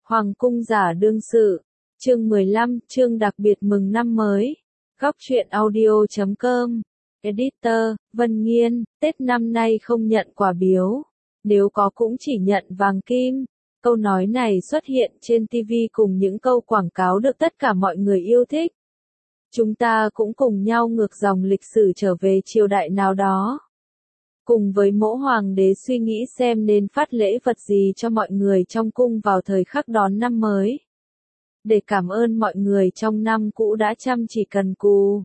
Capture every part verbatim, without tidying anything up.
Hoàng cung giả đương sự, chương mười lăm, chương đặc biệt mừng năm mới. Góc truyện audio chấm com, Editor, Vân Nghiên, Tết năm nay không nhận quà biếu, nếu có cũng chỉ nhận vàng kim. Câu nói này xuất hiện trên ti vi cùng những câu quảng cáo được tất cả mọi người yêu thích. Chúng ta cũng cùng nhau ngược dòng lịch sử trở về triều đại nào đó. Cùng với mẫu hoàng đế suy nghĩ xem nên phát lễ vật gì cho mọi người trong cung vào thời khắc đón năm mới. Để cảm ơn mọi người trong năm cũ đã chăm chỉ cần cù,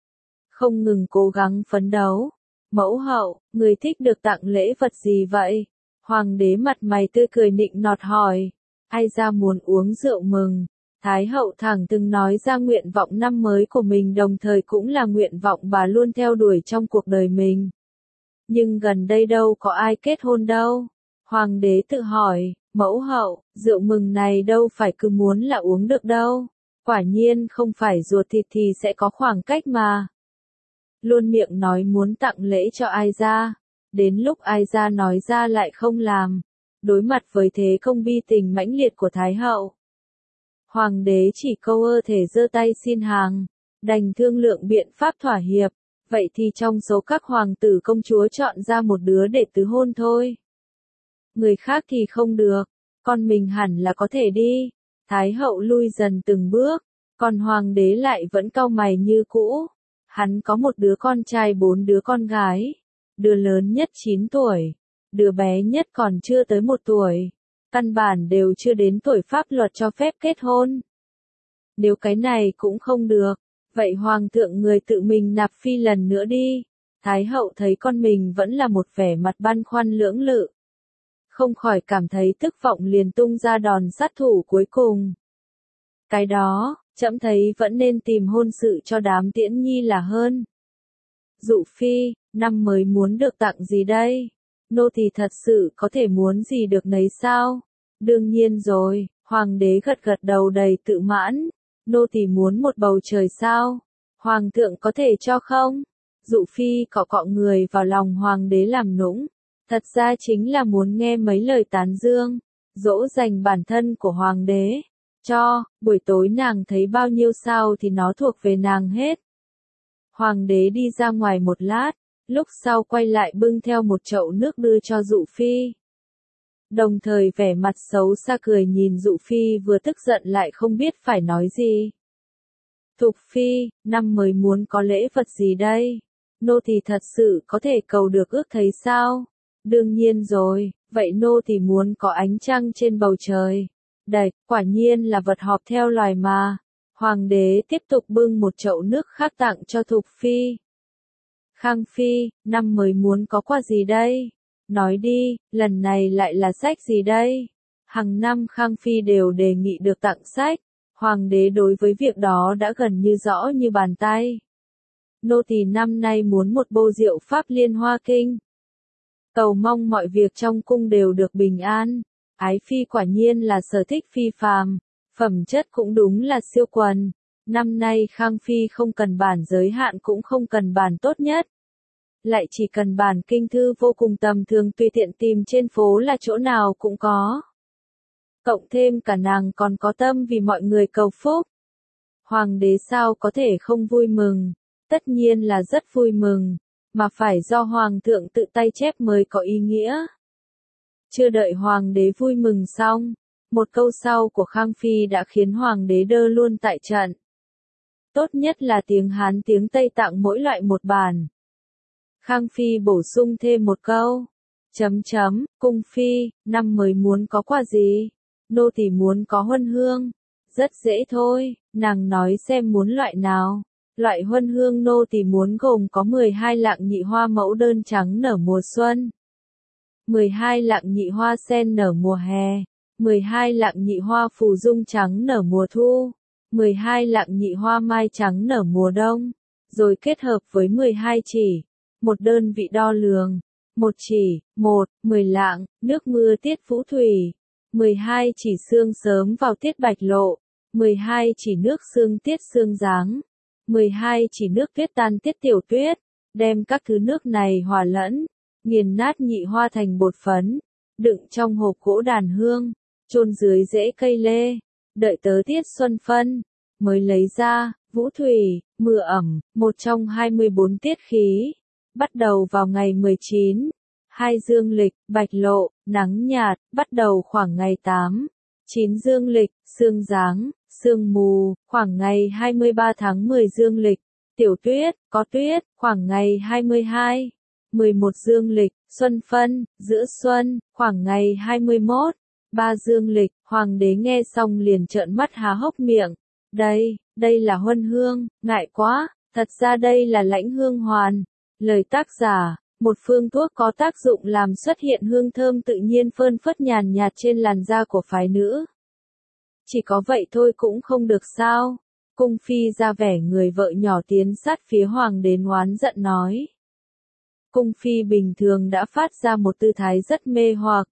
không ngừng cố gắng phấn đấu. Mẫu hậu, người thích được tặng lễ vật gì vậy? Hoàng đế mặt mày tươi cười nịnh nọt hỏi. Ai ra muốn uống rượu mừng. Thái hậu thẳng từng nói ra nguyện vọng năm mới của mình, đồng thời cũng là nguyện vọng bà luôn theo đuổi trong cuộc đời mình. Nhưng gần đây đâu có ai kết hôn đâu. Hoàng đế tự hỏi, mẫu hậu, rượu mừng này đâu phải cứ muốn là uống được đâu. Quả nhiên không phải ruột thịt thì sẽ có khoảng cách mà. Luôn miệng nói muốn tặng lễ cho ai ra. Đến lúc ai ra nói ra lại không làm. Đối mặt với thế công bi tình mãnh liệt của Thái hậu, Hoàng đế chỉ câu ơ thể giơ tay xin hàng, đành thương lượng biện pháp thỏa hiệp. Vậy thì trong số các hoàng tử công chúa chọn ra một đứa để tứ hôn thôi. Người khác thì không được, con mình hẳn là có thể đi. Thái hậu lui dần từng bước, còn hoàng đế lại vẫn cau mày như cũ. Hắn có một đứa con trai bốn đứa con gái. Đứa lớn nhất chín tuổi, đứa bé nhất còn chưa tới một tuổi. Căn bản đều chưa đến tuổi pháp luật cho phép kết hôn. Nếu cái này cũng không được, vậy hoàng thượng người tự mình nạp phi lần nữa đi. Thái hậu thấy con mình vẫn là một vẻ mặt băn khoăn lưỡng lự, không khỏi cảm thấy tức vọng, liền tung ra đòn sát thủ cuối cùng. Cái đó, trẫm thấy vẫn nên tìm hôn sự cho đám Tiễn Nhi là hơn. Dụ phi, năm mới muốn được tặng gì đây? Nô tỳ thật sự có thể muốn gì được nấy sao? Đương nhiên rồi, hoàng đế gật gật đầu đầy tự mãn. Nô tỳ muốn một bầu trời sao? Hoàng thượng có thể cho không? Dụ phi cọ cọ người vào lòng hoàng đế làm nũng. Thật ra chính là muốn nghe mấy lời tán dương, dỗ dành bản thân của hoàng đế. Cho, buổi tối nàng thấy bao nhiêu sao thì nó thuộc về nàng hết. Hoàng đế đi ra ngoài một lát, lúc sau quay lại bưng theo một chậu nước đưa cho Dụ phi. Đồng thời vẻ mặt xấu xa cười nhìn Dụ phi, vừa tức giận lại không biết phải nói gì. Thục phi, năm mới muốn có lễ vật gì đây? Nô tỳ thật sự có thể cầu được ước thấy sao? Đương nhiên rồi, vậy nô tỳ muốn có ánh trăng trên bầu trời. Đây, quả nhiên là vật họp theo loài mà. Hoàng đế tiếp tục bưng một chậu nước khác tặng cho Thục phi. Khang phi, năm mới muốn có quà gì đây? Nói đi, lần này lại là sách gì đây? Hàng năm Khang phi đều đề nghị được tặng sách. Hoàng đế đối với việc đó đã gần như rõ như bàn tay. Nô tỳ năm nay muốn một bô rượu Pháp Liên Hoa Kinh. Cầu mong mọi việc trong cung đều được bình an. Ái phi quả nhiên là sở thích phi phàm, phẩm chất cũng đúng là siêu quần. Năm nay Khang phi không cần bản giới hạn cũng không cần bản tốt nhất, lại chỉ cần bản kinh thư vô cùng tầm thường tùy tiện tìm trên phố là chỗ nào cũng có. Cộng thêm cả nàng còn có tâm vì mọi người cầu phúc. Hoàng đế sao có thể không vui mừng? Tất nhiên là rất vui mừng, mà phải do hoàng thượng tự tay chép mới có ý nghĩa. Chưa đợi hoàng đế vui mừng xong, một câu sau của Khang phi đã khiến hoàng đế đơ luôn tại trận. Tốt nhất là tiếng Hán tiếng Tây tặng mỗi loại một bản. Khang phi bổ sung thêm một câu. Chấm chấm, cung phi, năm mới muốn có quà gì? Nô tỳ muốn có huân hương. Rất dễ thôi, nàng nói xem muốn loại nào. Loại huân hương nô tỳ muốn gồm có mười hai lạng nhị hoa mẫu đơn trắng nở mùa xuân, mười hai lạng nhị hoa sen nở mùa hè, mười hai lạng nhị hoa phù dung trắng nở mùa thu, mười hai lạng nhị hoa mai trắng nở mùa đông, rồi kết hợp với mười hai chỉ, một đơn vị đo lường, một chỉ, một, mười lạng, nước mưa tiết vũ thủy, mười hai chỉ sương sớm vào tiết bạch lộ, mười hai chỉ nước sương tiết sương giáng, mười hai chỉ nước tuyết tan tiết tiểu tuyết, đem các thứ nước này hòa lẫn, nghiền nát nhị hoa thành bột phấn, đựng trong hộp gỗ đàn hương, chôn dưới rễ cây lê, đợi tới tiết xuân phân, mới lấy ra. Vũ thủy, mưa ẩm, một trong hai mươi bốn tiết khí, bắt đầu vào ngày mười chín, hai dương lịch, bạch lộ, nắng nhạt, bắt đầu khoảng ngày tám, chín dương lịch, sương giáng, sương mù, khoảng ngày hai mươi ba tháng mười dương lịch, tiểu tuyết, có tuyết, khoảng ngày hai mươi hai, mười một dương lịch, xuân phân, giữa xuân, khoảng ngày hai mươi mốt, ba dương lịch. Hoàng đế nghe xong liền trợn mắt há hốc miệng. Đây, đây là huân hương, ngại quá, thật ra đây là lãnh hương hoàn. Lời tác giả, một phương thuốc có tác dụng làm xuất hiện hương thơm tự nhiên phơn phất nhàn nhạt trên làn da của phái nữ. Chỉ có vậy thôi cũng không được sao? Cung phi ra vẻ người vợ nhỏ tiến sát phía hoàng đế oán giận nói. Cung phi bình thường đã phát ra một tư thái rất mê hoặc,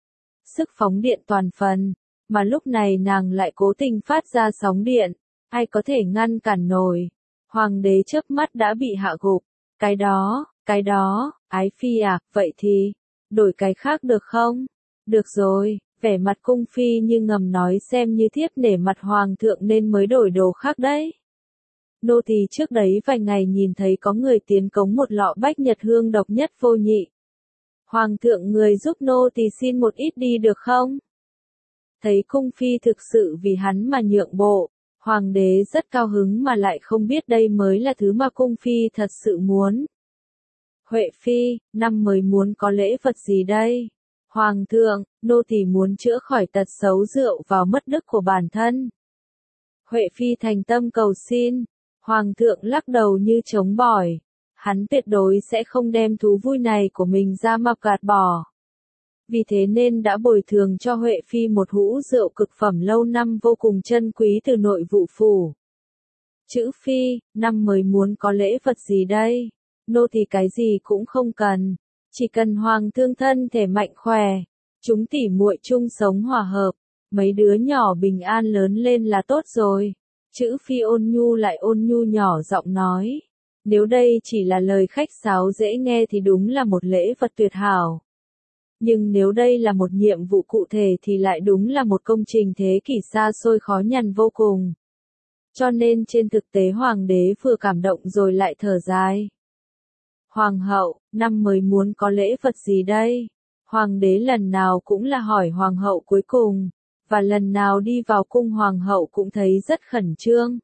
sức phóng điện toàn phần, mà lúc này nàng lại cố tình phát ra sóng điện, ai có thể ngăn cản nổi. Hoàng đế chớp mắt đã bị hạ gục. Cái đó, cái đó, ái phi à, vậy thì, đổi cái khác được không? Được rồi, vẻ mặt cung phi như ngầm nói xem như thiếp nể mặt hoàng thượng nên mới đổi đồ khác đấy. Nô tỳ trước đấy vài ngày nhìn thấy có người tiến cống một lọ bách nhật hương độc nhất vô nhị. Hoàng thượng người giúp nô tỳ xin một ít đi được không? Thấy cung phi thực sự vì hắn mà nhượng bộ, hoàng đế rất cao hứng mà lại không biết đây mới là thứ mà cung phi thật sự muốn. Huệ phi, năm mới muốn có lễ vật gì đây? Hoàng thượng, nô tỳ muốn chữa khỏi tật xấu rượu vào mất đức của bản thân. Huệ phi thành tâm cầu xin. Hoàng thượng lắc đầu như chống bỏi. Hắn tuyệt đối sẽ không đem thú vui này của mình ra mà gạt bỏ. Vì thế nên đã bồi thường cho Huệ phi một hũ rượu cực phẩm lâu năm vô cùng chân quý từ nội vụ phủ. Chữ phi, năm mới muốn có lễ vật gì đây? Nô thì cái gì cũng không cần, chỉ cần hoàng thương thân thể mạnh khỏe, chúng tỉ muội chung sống hòa hợp, mấy đứa nhỏ bình an lớn lên là tốt rồi. Chữ phi ôn nhu lại ôn nhu nhỏ giọng nói. Nếu đây chỉ là lời khách sáo dễ nghe thì đúng là một lễ vật tuyệt hảo. Nhưng nếu đây là một nhiệm vụ cụ thể thì lại đúng là một công trình thế kỷ xa xôi khó nhằn vô cùng. Cho nên trên thực tế hoàng đế vừa cảm động rồi lại thở dài. Hoàng hậu, năm mới muốn có lễ vật gì đây? Hoàng đế lần nào cũng là hỏi hoàng hậu cuối cùng, và lần nào đi vào cung hoàng hậu cũng thấy rất khẩn trương.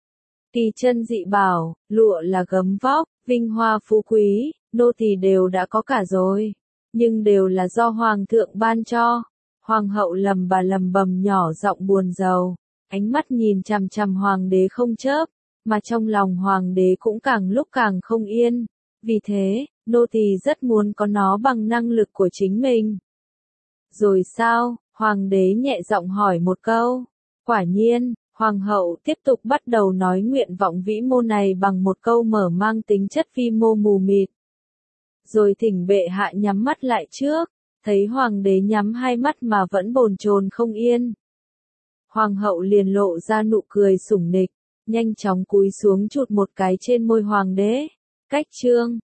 Kỳ chân dị bảo, lụa là gấm vóc, vinh hoa phú quý, nô tỳ đều đã có cả rồi, nhưng đều là do hoàng thượng ban cho. Hoàng hậu lầm bà lầm bầm nhỏ giọng buồn rầu, ánh mắt nhìn chằm chằm hoàng đế không chớp, mà trong lòng hoàng đế cũng càng lúc càng không yên. Vì thế, nô tỳ rất muốn có nó bằng năng lực của chính mình. Rồi sao? Hoàng đế nhẹ giọng hỏi một câu. Quả nhiên, hoàng hậu tiếp tục bắt đầu nói nguyện vọng vĩ mô này bằng một câu mở mang tính chất vi mô mù mịt. Rồi thỉnh bệ hạ nhắm mắt lại trước, thấy hoàng đế nhắm hai mắt mà vẫn bồn chồn không yên. Hoàng hậu liền lộ ra nụ cười sủng nịch, nhanh chóng cúi xuống chụt một cái trên môi hoàng đế. Cách chương